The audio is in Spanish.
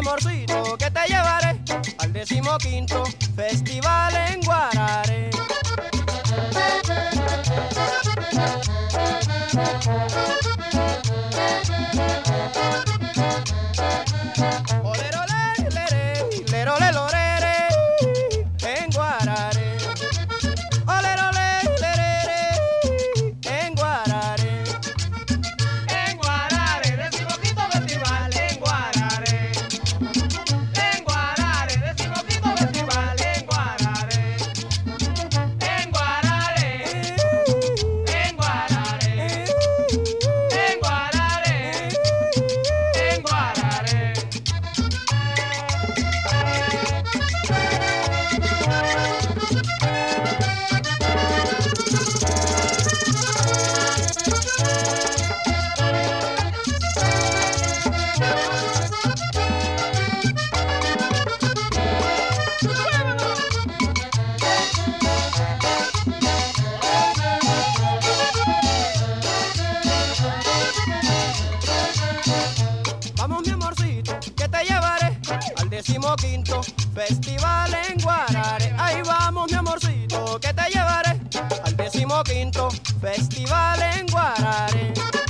amorcito, que te llevaré al 15º Festival en Guarare. Olerole, lere, lerole, lorere, en Guarare. Olerole, lerere, en Guarare. En Guarare, 15º festival en Guarare. En Guarare, 15º festival en Guarare. En Guarare, en Guarare, en Guarare, en Guarare. Vamos mi amorcito, que te llevaré al 15º Festival en Guarare. Ahí vamos mi amorcito, que te llevaré al 15º Festival en Guarare.